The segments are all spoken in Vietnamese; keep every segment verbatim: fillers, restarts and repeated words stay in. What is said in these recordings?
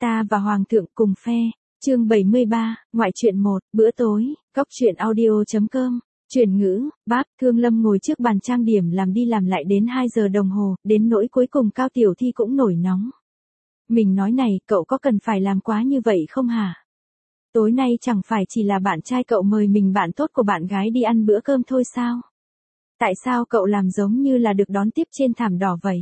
Ta và Hoàng thượng cùng phe. Chương bảy mươi ba, ngoại truyện một, bữa tối, góc truyện audio chấm com. Chuyển ngữ, bác, Thương Lâm ngồi trước bàn trang điểm làm đi làm lại đến hai giờ đồng hồ, đến nỗi cuối cùng Cao Tiểu Thi cũng nổi nóng. Mình nói này, cậu có cần phải làm quá như vậy không hả? Tối nay chẳng phải chỉ là bạn trai cậu mời mình bạn tốt của bạn gái đi ăn bữa cơm thôi sao? Tại sao cậu làm giống như là được đón tiếp trên thảm đỏ vậy?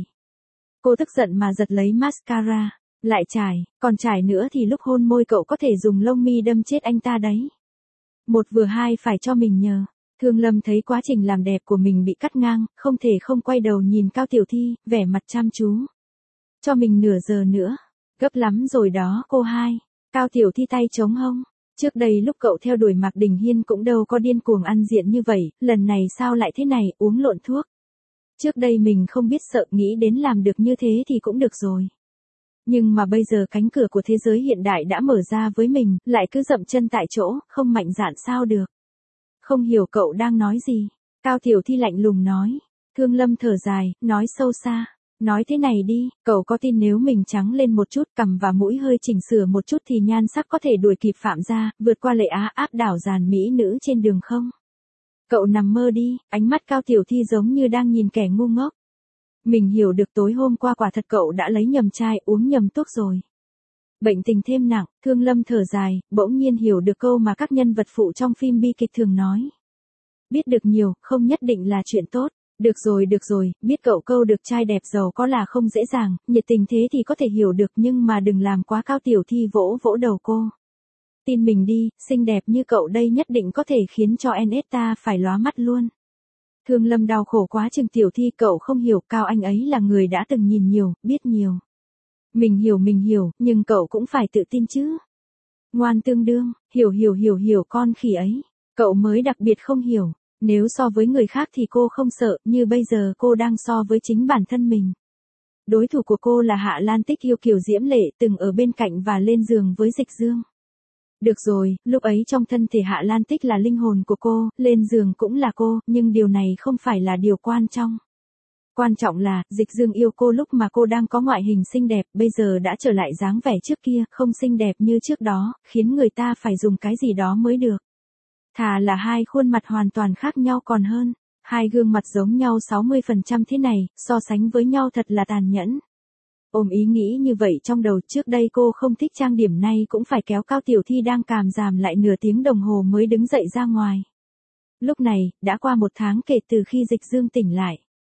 Cô tức giận mà giật lấy mascara, lại chải, còn chải nữa thì lúc hôn môi cậu có thể dùng lông mi đâm chết anh ta đấy. Một vừa hai phải cho mình nhờ. Thương Lâm thấy quá trình làm đẹp của mình bị cắt ngang, không thể không quay đầu nhìn Cao Tiểu Thi, vẻ mặt chăm chú. Cho mình nửa giờ nữa. Gấp lắm rồi đó cô hai. Cao Tiểu Thi tay chống hông. Trước đây lúc cậu theo đuổi Mạc Đình Hiên cũng đâu có điên cuồng ăn diện như vậy, lần này sao lại thế này, uống lộn thuốc. Trước đây mình không biết sợ, nghĩ đến làm được như thế thì cũng được rồi. Nhưng mà bây giờ cánh cửa của thế giới hiện đại đã mở ra với mình, lại cứ dậm chân tại chỗ, không mạnh dạn sao được. Không hiểu cậu đang nói gì. Cao Tiểu Thi lạnh lùng nói. Thương Lâm thở dài, nói sâu xa. Nói thế này đi, cậu có tin nếu mình trắng lên một chút, cằm và mũi hơi chỉnh sửa một chút thì nhan sắc có thể đuổi kịp Phạm gia, vượt qua Lệ Á, áp đảo dàn mỹ nữ trên đường không? Cậu nằm mơ đi, ánh mắt Cao Tiểu Thi giống như đang nhìn kẻ ngu ngốc. Mình hiểu được tối hôm qua quả thật cậu đã lấy nhầm chai, uống nhầm thuốc rồi. Bệnh tình thêm nặng, Thương Lâm thở dài, bỗng nhiên hiểu được câu mà các nhân vật phụ trong phim bi kịch thường nói. Biết được nhiều, không nhất định là chuyện tốt. Được rồi, được rồi, biết cậu câu được trai đẹp giàu có là không dễ dàng, nhiệt tình thế thì có thể hiểu được nhưng mà đừng làm quá. Cao Tiểu Thi vỗ vỗ đầu cô. Tin mình đi, xinh đẹp như cậu đây nhất định có thể khiến cho en ét ta phải lóa mắt luôn. Thương Lâm đau khổ quá chừng. Tiểu Thi cậu không hiểu, Cao anh ấy là người đã từng nhìn nhiều, biết nhiều. Mình hiểu mình hiểu, nhưng cậu cũng phải tự tin chứ. Ngoan tương đương, hiểu hiểu hiểu hiểu con khỉ ấy. Cậu mới đặc biệt không hiểu. Nếu so với người khác thì cô không sợ, như bây giờ cô đang so với chính bản thân mình. Đối thủ của cô là Hạ Lan Tích yêu kiều diễm lệ, từng ở bên cạnh và lên giường với Dịch Dương. Được rồi, lúc ấy trong thân thể Hạ Lan Tích là linh hồn của cô, lên giường cũng là cô, nhưng điều này không phải là điều quan trọng. Quan trọng là, Dịch Dương yêu cô lúc mà cô đang có ngoại hình xinh đẹp, bây giờ đã trở lại dáng vẻ trước kia, không xinh đẹp như trước đó, khiến người ta phải dùng cái gì đó mới được. Thà là hai khuôn mặt hoàn toàn khác nhau còn hơn. Hai gương mặt giống nhau sáu mươi phần trăm thế này, so sánh với nhau thật là tàn nhẫn. Ôm ý nghĩ như vậy trong đầu, trước đây cô không thích trang điểm, nay cũng phải kéo Cao Tiểu Thi đang càm ràm lại nửa tiếng đồng hồ mới đứng dậy ra ngoài. Lúc này, đã qua một tháng kể từ khi Dịch Dương tỉnh lại.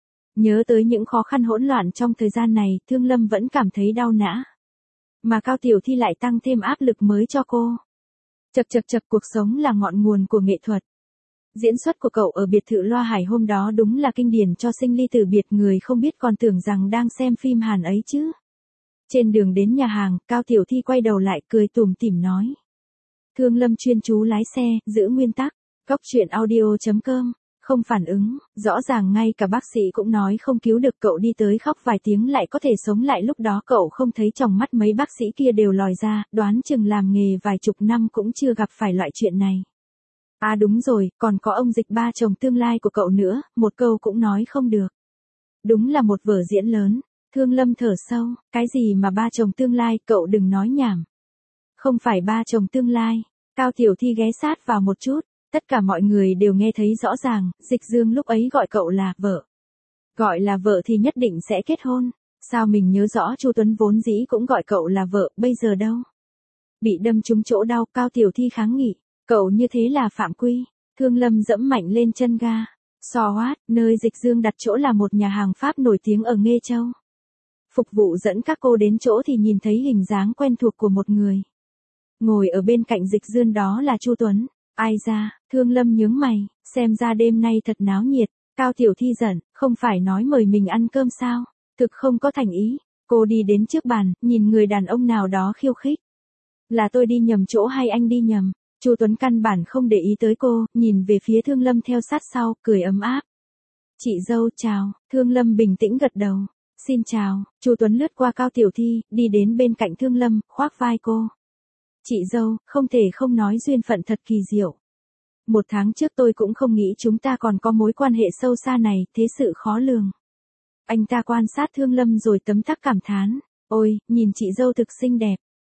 Nhớ tới những khó khăn hỗn loạn trong thời gian này, Thương Lâm vẫn cảm thấy đau nã. Mà Cao Tiểu Thi lại tăng thêm áp lực mới cho cô. Chật chật chật, cuộc sống là ngọn nguồn của nghệ thuật. Diễn xuất của cậu ở biệt thự Loa Hải hôm đó đúng là kinh điển cho sinh ly tử biệt, người không biết còn tưởng rằng đang xem phim Hàn ấy chứ. Trên đường đến nhà hàng, Cao Tiểu Thi quay đầu lại cười tủm tỉm nói. Thương Lâm chuyên chú lái xe, giữ nguyên tắc, góc truyện audio chấm com, không phản ứng, rõ ràng ngay cả bác sĩ cũng nói không cứu được cậu, đi tới khóc vài tiếng lại có thể sống lại, lúc đó cậu không thấy trong mắt mấy bác sĩ kia đều lòi ra, đoán chừng làm nghề vài chục năm cũng chưa gặp phải loại chuyện này. À đúng rồi, còn có ông Dịch, ba chồng tương lai của cậu nữa, một câu cũng nói không được. Đúng là một vở diễn lớn. Thương Lâm thở sâu, cái gì mà ba chồng tương lai, cậu đừng nói nhảm. Không phải ba chồng tương lai. Cao Tiểu Thi ghé sát vào một chút, tất cả mọi người đều nghe thấy rõ ràng, Dịch Dương lúc ấy gọi cậu là vợ. Gọi là vợ thì nhất định sẽ kết hôn. Sao mình nhớ rõ Chu Tuấn vốn dĩ cũng gọi cậu là vợ, bây giờ đâu? Bị đâm trúng chỗ đau, Cao Tiểu Thi kháng nghị. Cậu như thế là phạm quy. Thương Lâm dẫm mạnh lên chân ga. So what, nơi Dịch Dương đặt chỗ là một nhà hàng Pháp nổi tiếng ở Nghê Châu. Phục vụ dẫn các cô đến chỗ thì nhìn thấy hình dáng quen thuộc của một người. Ngồi ở bên cạnh Dịch Dương đó là Chu Tuấn. Ai ra, Thương Lâm nhướng mày, xem ra đêm nay thật náo nhiệt. Cao Tiểu Thi giận, không phải nói mời mình ăn cơm sao? Thực không có thành ý. Cô đi đến trước bàn, nhìn người đàn ông nào đó khiêu khích. Là tôi đi nhầm chỗ hay anh đi nhầm? Chu Tuấn căn bản không để ý tới cô, nhìn về phía Thương Lâm theo sát sau, cười ấm áp. Chị dâu chào. Thương Lâm bình tĩnh gật đầu. Xin chào. Chu Tuấn lướt qua Cao Tiểu Thi, đi đến bên cạnh Thương Lâm, khoác vai cô. Chị dâu, không thể không nói duyên phận thật kỳ diệu. Một tháng trước tôi cũng không nghĩ chúng ta còn có mối quan hệ sâu xa này, thế sự khó lường. Anh ta quan sát Thương Lâm rồi tấm tắc cảm thán. Ôi, nhìn chị dâu thực xinh đẹp.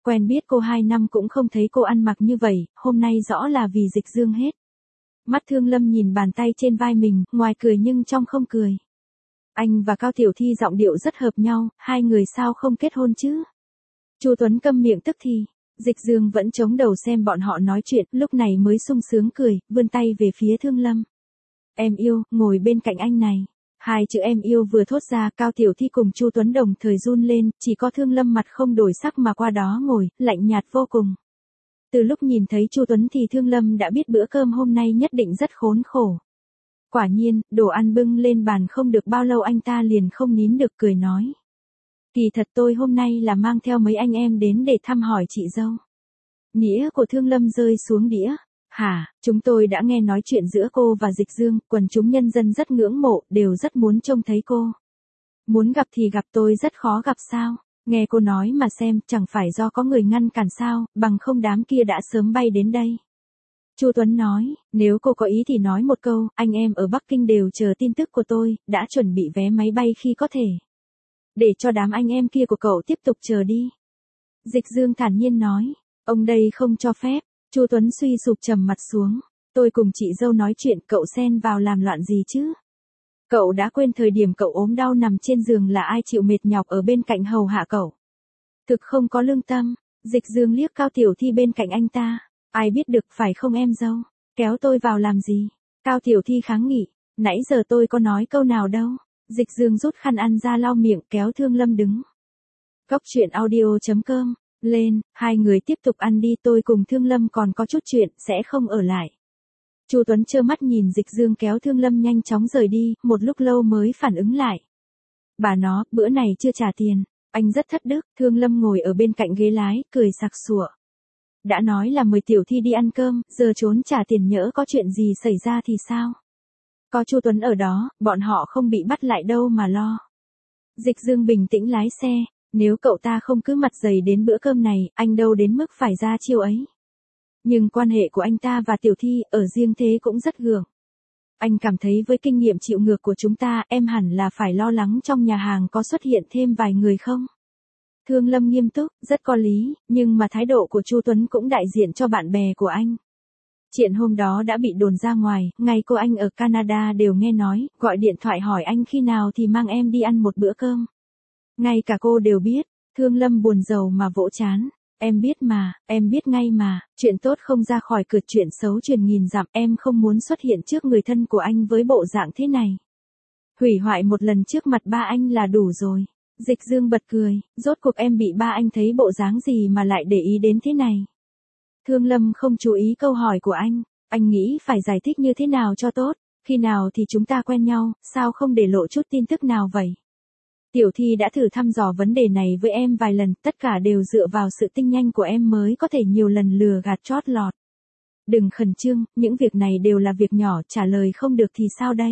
Quen biết cô hai năm cũng không thấy cô ăn mặc như vậy, hôm nay rõ là vì Dịch Dương hết. Mắt Thương Lâm nhìn bàn tay trên vai mình, ngoài cười nhưng trong không cười. Anh và Cao Tiểu Thi giọng điệu rất hợp nhau, hai người sao không kết hôn chứ? Chu Tuấn câm miệng tức thì. Dịch Dương vẫn chống đầu xem bọn họ nói chuyện, lúc này mới sung sướng cười, vươn tay về phía Thương Lâm. Em yêu, ngồi bên cạnh anh này. Hai chữ em yêu vừa thốt ra, Cao Tiểu Thi cùng Chu Tuấn đồng thời run lên, chỉ có Thương Lâm mặt không đổi sắc mà qua đó ngồi, lạnh nhạt vô cùng. Từ lúc nhìn thấy Chu Tuấn thì Thương Lâm đã biết bữa cơm hôm nay nhất định rất khốn khổ. Quả nhiên, đồ ăn bưng lên bàn không được bao lâu anh ta liền không nín được cười nói. Kỳ thật tôi hôm nay là mang theo mấy anh em đến để thăm hỏi chị dâu. Nghĩa của Thương Lâm rơi xuống đĩa. Hả, chúng tôi đã nghe nói chuyện giữa cô và Dịch Dương, quần chúng nhân dân rất ngưỡng mộ, đều rất muốn trông thấy cô. Muốn gặp thì gặp, tôi rất khó gặp sao? Nghe cô nói mà xem, chẳng phải do có người ngăn cản sao, bằng không đám kia đã sớm bay đến đây. Chu Tuấn nói, nếu cô có ý thì nói một câu, anh em ở Bắc Kinh đều chờ tin tức của tôi, đã chuẩn bị vé máy bay khi có thể. Để cho đám anh em kia của cậu tiếp tục chờ đi. Dịch Dương thản nhiên nói, ông đây không cho phép. Chu Tuấn suy sụp trầm mặt xuống, tôi cùng chị dâu nói chuyện, cậu xen vào làm loạn gì chứ? Cậu đã quên thời điểm cậu ốm đau nằm trên giường là ai chịu mệt nhọc ở bên cạnh hầu hạ cậu. Thực không có lương tâm. Dịch Dương liếc Cao Tiểu Thi bên cạnh anh ta, ai biết được phải không em dâu, kéo tôi vào làm gì? Cao Tiểu Thi kháng nghị, nãy giờ tôi có nói câu nào đâu. Dịch Dương rút khăn ăn ra lau miệng, kéo Thương Lâm đứng. Cốc truyện audio chấm com lên, hai người tiếp tục ăn đi, tôi cùng Thương Lâm còn có chút chuyện, sẽ không ở lại. Chu Tuấn trơ mắt nhìn Dịch Dương kéo Thương Lâm nhanh chóng rời đi, một lúc lâu mới phản ứng lại. Bà nó, bữa này chưa trả tiền, anh rất thất đức. Thương Lâm ngồi ở bên cạnh ghế lái, cười sặc sụa. Đã nói là mời Tiểu Thi đi ăn cơm, giờ trốn trả tiền, nhỡ có chuyện gì xảy ra thì sao? Có Chu Tuấn ở đó, bọn họ không bị bắt lại đâu mà lo. Dịch Dương bình tĩnh lái xe. Nếu cậu ta không cứ mặt dày đến bữa cơm này, anh đâu đến mức phải ra chiêu ấy. Nhưng quan hệ của anh ta và Tiểu Thi ở riêng thế cũng rất gượng. Anh cảm thấy với kinh nghiệm chịu ngược của chúng ta, em hẳn là phải lo lắng trong nhà hàng có xuất hiện thêm vài người không? Thương Lâm nghiêm túc, rất có lý, nhưng mà thái độ của Chu Tuấn cũng đại diện cho bạn bè của anh. Chuyện hôm đó đã bị đồn ra ngoài, ngay cô anh ở Canada đều nghe nói, gọi điện thoại hỏi anh khi nào thì mang em đi ăn một bữa cơm. Ngay cả cô đều biết. Thương Lâm buồn rầu mà vỗ chán. Em biết mà, em biết ngay mà, chuyện tốt không ra khỏi cửa, chuyện xấu truyền nghìn dặm, em không muốn xuất hiện trước người thân của anh với bộ dạng thế này. Hủy hoại một lần trước mặt ba anh là đủ rồi. Dịch Dương bật cười, rốt cuộc em bị ba anh thấy bộ dáng gì mà lại để ý đến thế này. Thương Lâm không chú ý câu hỏi của anh, anh nghĩ phải giải thích như thế nào cho tốt, khi nào thì chúng ta quen nhau, sao không để lộ chút tin tức nào vậy? Tiểu Thi đã thử thăm dò vấn đề này với em vài lần, tất cả đều dựa vào sự tinh nhanh của em mới có thể nhiều lần lừa gạt chót lọt. Đừng khẩn trương, những việc này đều là việc nhỏ, trả lời không được thì sao đây?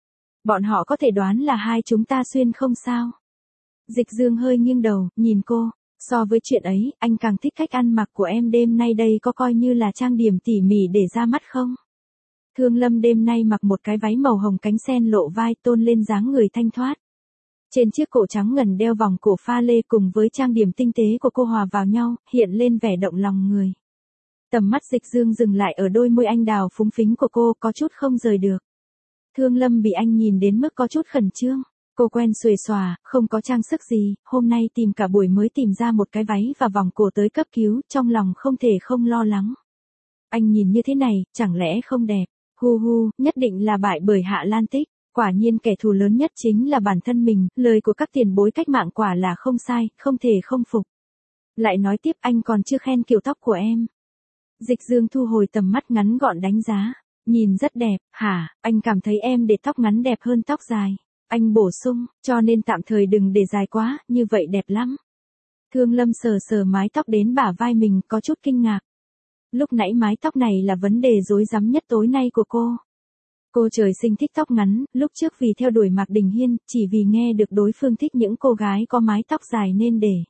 Bọn họ có thể đoán là hai chúng ta xuyên không sao? Dịch Dương hơi nghiêng đầu, nhìn cô, so với chuyện ấy, anh càng thích cách ăn mặc của em đêm nay đây, có coi như là trang điểm tỉ mỉ để ra mắt không? Thương Lâm đêm nay mặc một cái váy màu hồng cánh sen lộ vai, tôn lên dáng người thanh thoát. Trên chiếc cổ trắng ngần đeo vòng cổ pha lê cùng với trang điểm tinh tế của cô hòa vào nhau, hiện lên vẻ động lòng người. Tầm mắt Dịch Dương dừng lại ở đôi môi anh đào phúng phính của cô, có chút không rời được. Thương Lâm bị anh nhìn đến mức có chút khẩn trương. Cô quen xuề xòa, không có trang sức gì, hôm nay tìm cả buổi mới tìm ra một cái váy và vòng cổ tới cấp cứu, trong lòng không thể không lo lắng. Anh nhìn như thế này, chẳng lẽ không đẹp? Hu hu, nhất định là bại bởi Hạ Lan Tích. Quả nhiên kẻ thù lớn nhất chính là bản thân mình, lời của các tiền bối cách mạng quả là không sai, không thể không phục. Lại nói tiếp, anh còn chưa khen kiểu tóc của em. Dịch Dương thu hồi tầm mắt ngắn gọn đánh giá, nhìn rất đẹp. Hả, anh cảm thấy em để tóc ngắn đẹp hơn tóc dài. Anh bổ sung, cho nên tạm thời đừng để dài quá, như vậy đẹp lắm. Thương Lâm sờ sờ mái tóc đến bả vai mình, có chút kinh ngạc. Lúc nãy mái tóc này là vấn đề rối rắm nhất tối nay của cô. Cô trời sinh thích tóc ngắn, lúc trước vì theo đuổi Mạc Đình Hiên, chỉ vì nghe được đối phương thích những cô gái có mái tóc dài nên để.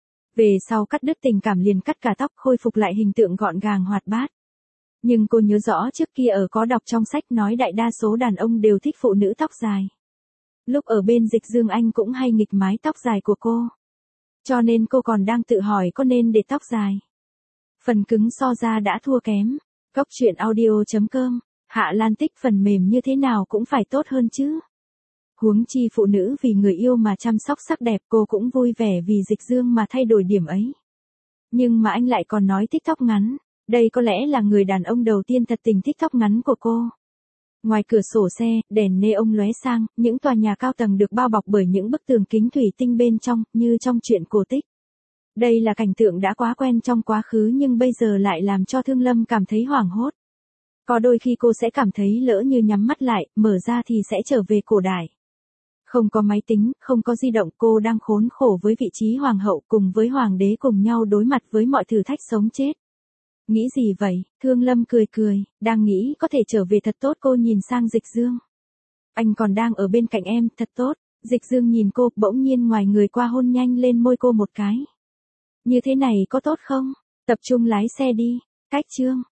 Về sau cắt đứt tình cảm liền cắt cả tóc, khôi phục lại hình tượng gọn gàng hoạt bát. Nhưng cô nhớ rõ trước kia ở có đọc trong sách nói đại đa số đàn ông đều thích phụ nữ tóc dài. Lúc ở bên Dịch Dương anh cũng hay nghịch mái tóc dài của cô. Cho nên cô còn đang tự hỏi có nên để tóc dài. Phần cứng so ra đã thua kém. Cóc truyện audio chấm com, Hạ Lan Tích phần mềm như thế nào cũng phải tốt hơn chứ. Huống chi phụ nữ vì người yêu mà chăm sóc sắc đẹp, cô cũng vui vẻ vì Dịch Dương mà thay đổi điểm ấy. Nhưng mà anh lại còn nói thích tóc ngắn, đây có lẽ là người đàn ông đầu tiên thật tình thích tóc ngắn của cô. Ngoài cửa sổ xe, đèn neon lóe sang, những tòa nhà cao tầng được bao bọc bởi những bức tường kính thủy tinh bên trong, như trong truyện cổ tích. Đây là cảnh tượng đã quá quen trong quá khứ nhưng bây giờ lại làm cho Thương Lâm cảm thấy hoảng hốt. Có đôi khi cô sẽ cảm thấy lỡ như nhắm mắt lại, mở ra thì sẽ trở về cổ đại. Không có máy tính, không có di động, cô đang khốn khổ với vị trí hoàng hậu cùng với hoàng đế cùng nhau đối mặt với mọi thử thách sống chết. Nghĩ gì vậy? Thương Lâm cười cười, đang nghĩ có thể trở về thật tốt. Cô nhìn sang Dịch Dương. Anh còn đang ở bên cạnh em, thật tốt. Dịch Dương nhìn cô, bỗng nhiên ngoài người qua hôn nhanh lên môi cô một cái. Như thế này có tốt không? Tập trung lái xe đi. Cách chương.